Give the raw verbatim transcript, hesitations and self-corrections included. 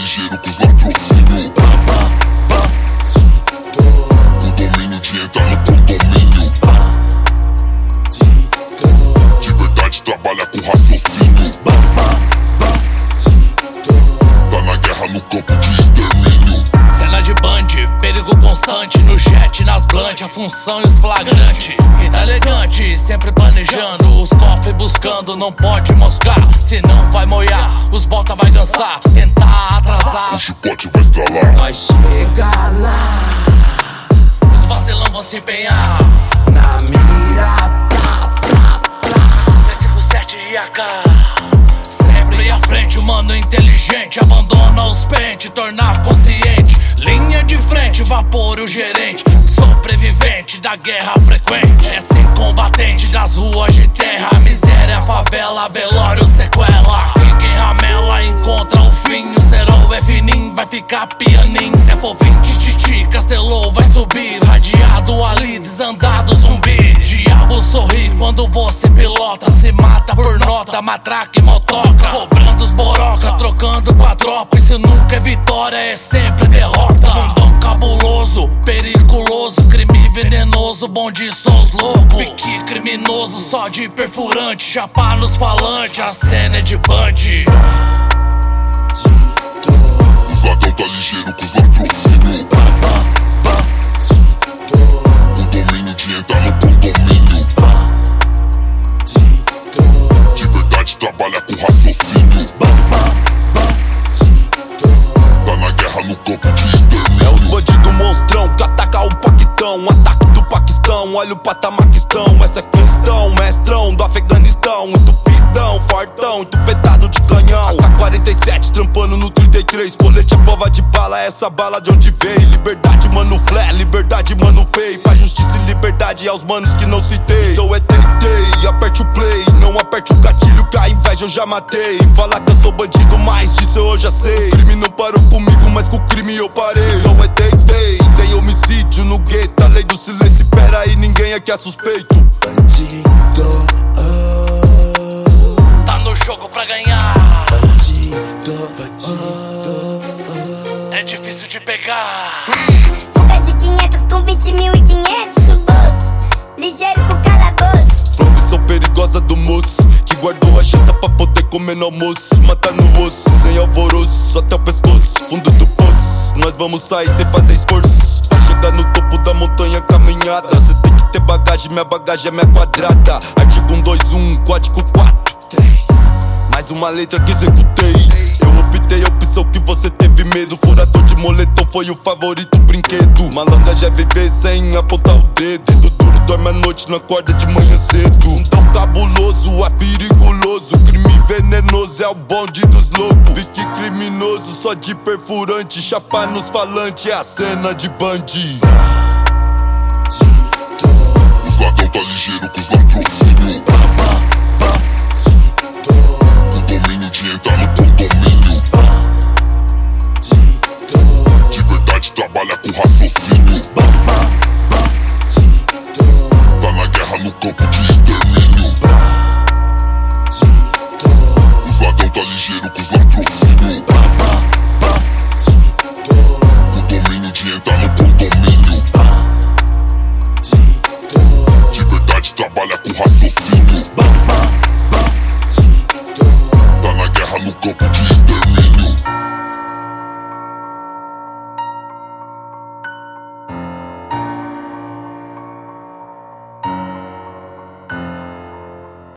ligeiro com os latrocínio. O domínio de entrar no condomínio. De verdade trabalha com raciocínio. Tá na guerra no campo de extermínio. Cena de band, perigo constante no jet, nas blunt, a função e os flagrantes. E tá elegante, sempre planejando, os cofres buscando, não pode moscar, senão vai moiar, os bota vai cansar, tentar atrasar, o chicote vai estralar. Vai chegar lá, os vacilão vão se empenhar na mira, plá, plá, plá. três cinco sete e A K. Sempre à frente, o mano inteligente, abandona os pentes, tornar consciente. Linha de frente, vapor o gerente, sobrevivente da guerra frequente. É sem combatente das ruas de terra, miséria, favela, velório, sequela. E quem ramela encontra o fim, o serol é fininho, vai ficar pianinho. Zé Povinho, tititi, castelou, vai subir, radiado ali, desandado zumbi. Diabo sorri quando você pilota, se mata por nota, matraca e motoca. Cobrando os boroca, trocando com a tropa. Isso nunca é vitória, é sempre derrota. Mundão cabuloso, periculoso, crime venenoso, bonde só os loucos. Pique criminoso, só de perfurante, chapar nos falantes, a cena é de band. Os ladrão tá ligeiro com os latrocínio. O domínio de entrar no condomínio. De verdade trabalha com raciocínio. Tá na guerra no campo de extermínio. É os bandidos monstrão que ataca o Paquistão. Ataque do Paquistão, olha o patamar que estão. Essa é questão, mestrão do Afeganistão. Entupidão, fortão, entupetado de canhão. A K quarenta e sete trampando no trinta e três. Colete a prova de bala, essa bala de onde veio. Liberdade, mano, flare, liberdade, mano, feio. Pra justiça e liberdade aos manos que não citei. Então é tentei, aperte o play, não aperte o gatilho que a inveja eu já matei. Falar que eu sou bandido, mas disso eu já sei. O crime não parou comigo, mas com o crime eu parei. Então é tentei, tem homicídio no gueto. A lei do silêncio, pera aí, ninguém aqui é suspeito. Bandido, oh, tá no jogo pra ganhar. bandido, bandido, oh. É difícil de pegar. Fuga de quinhentos com vinte mil e quinhentos no bolso, ligeiro com calabouço. Profissão perigosa do moço que guardou a janta pra poder comer no almoço. Mata no osso, sem alvoroço, até o pescoço, fundo do poço. Nós vamos sair sem fazer esforço. Pra chegar no topo da montanha caminhada, cê tem que ter bagagem, minha bagagem é minha quadrada. Artigo um dois um, código quatro três. Mais uma letra que executei. Eu optei a opção que você teve medo. Furador de moletom foi o favorito brinquedo. Malandra já viver sem apontar o dedo. Dedo duro dorme à noite, não acorda de manhã cedo. Um tão cabuloso, é perigoso. Crime venenoso é o bonde dos loucos. Pique criminoso, só de perfurante. Chapar nos falantes, é a cena de bandi. Os ladrão tá ligeiro com os latrocínio. O domínio de entrar no condomínio. De verdade trabalha com raciocínio. Tá na guerra no campo de